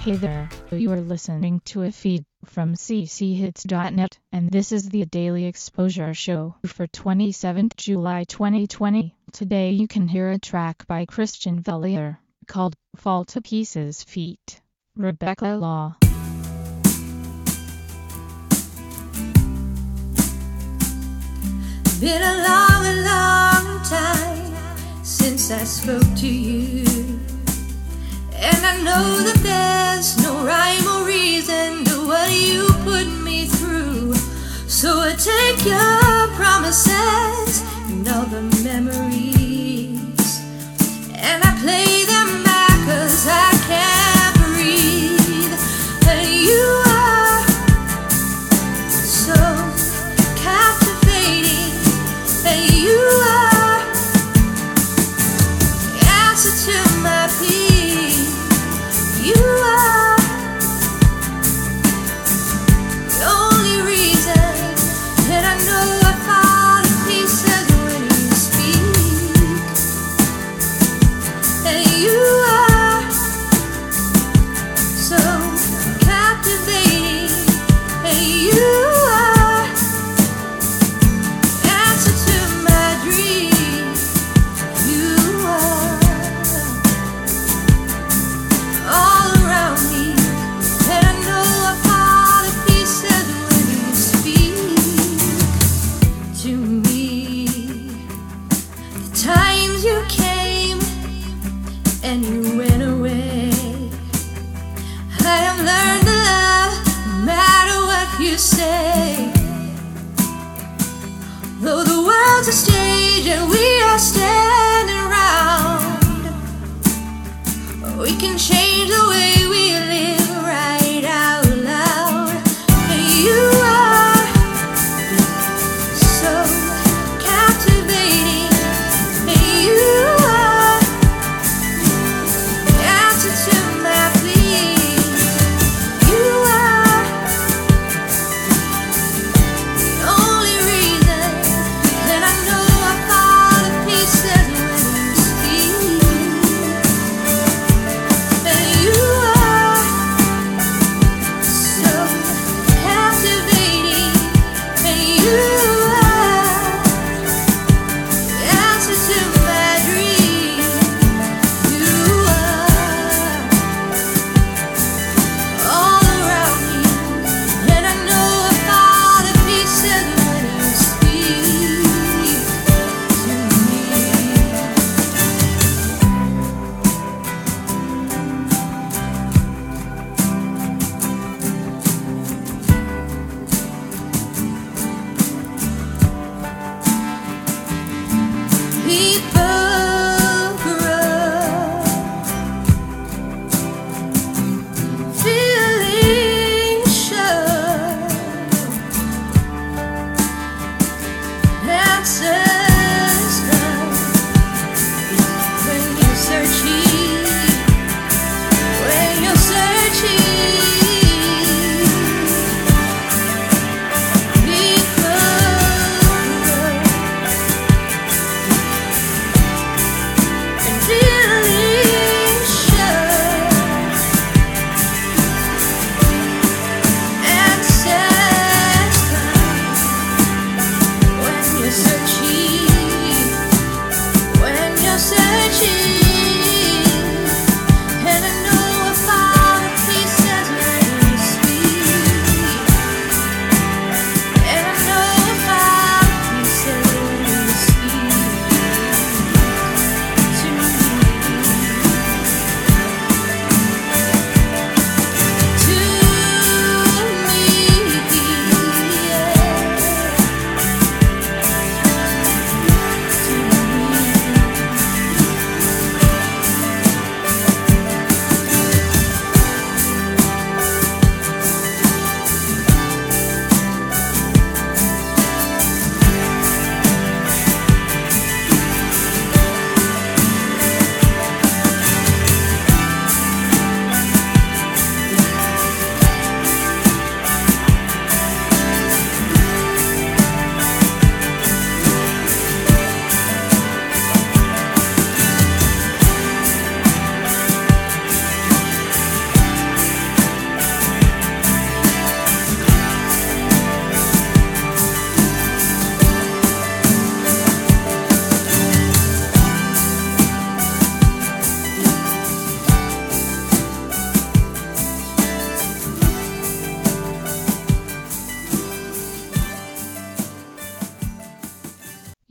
Hey there, you are listening to a feed from cchits.net, and this is the Daily Exposure Show for 27th July 2020. Today you can hear a track by Christian Vellier called Fall to Pieces Feet. Rebecca Law. Been a long time since I spoke to you, and I know that there's no rhyme or reason to what you put me through. So I take your promises and all the memories, and I play them back 'cause I can't breathe. And you are so captivating, and you are the answer to my plea. You are the only reason that I know I fall to pieces when you speak.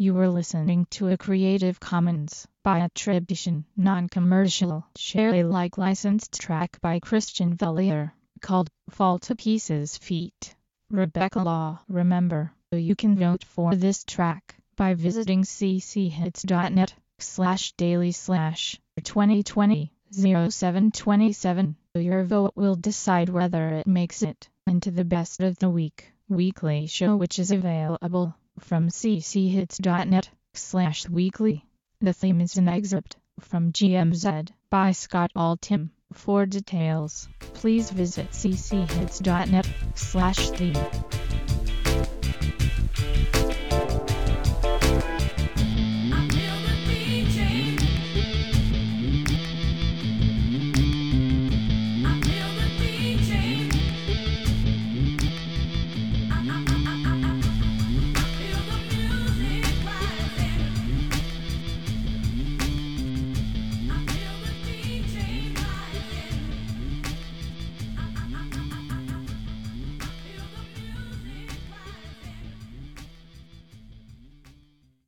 You were listening to a Creative Commons by attribution, non-commercial, share Alike licensed track by Christian Vellier, called Fall to Pieces Feet. Rebecca Law. Remember, you can vote for this track by visiting cchits.net/daily/2020-0727. Your vote will decide whether it makes it into the Best of the Week weekly show, which is available from cchits.net/weekly. The theme is an excerpt from GMZ by Scott Altham. For details, please visit cchits.net/theme.